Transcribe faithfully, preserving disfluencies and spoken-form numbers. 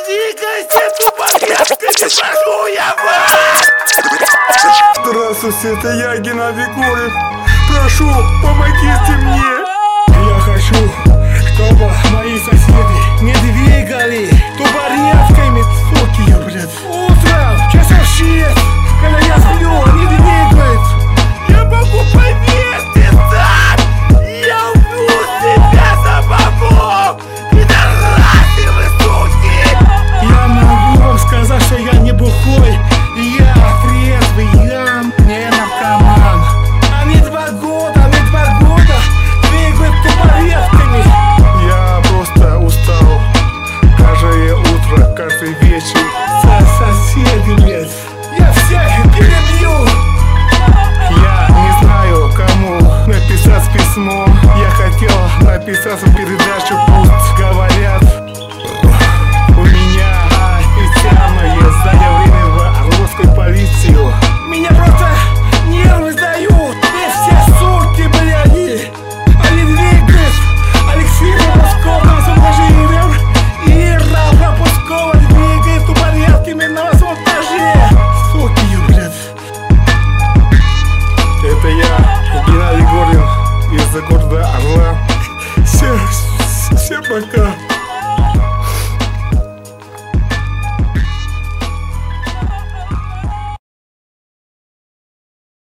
двигайся, тупорезками, прошу я вас! Здравствуйте, это я, Геннадий Горин. Прошу, помогите мне. Я хочу, чтобы мои соседи не двигали тупорезками, суки, блядь. Утром, часов шесть, когда я сплю, они двигаются. Я могу повеситься! Я убью себя самого! Пидорасы вы, суки! Я могу вам сказать, что я не бухой, я трезвый, я не наркоман. Они два года, они два года двигают тупорезками. Я просто устал. Каждое утро, каждый вечер. Со соседи, блядь, я всех перебью. Я не знаю, кому написать письмо. Я хотел написать в передачу, пусть говорят. У меня официальное заявление в русскую полицию. Меня просто нервы сдают. И все суки, блядь. Они двигают. Алексей Пропусков на освобождением. И Ира Пропускова двигает тупорезками на восьмом этаже. Суки, блядь. Это я, Геннадий Горин, из города Орла. Все, все пока.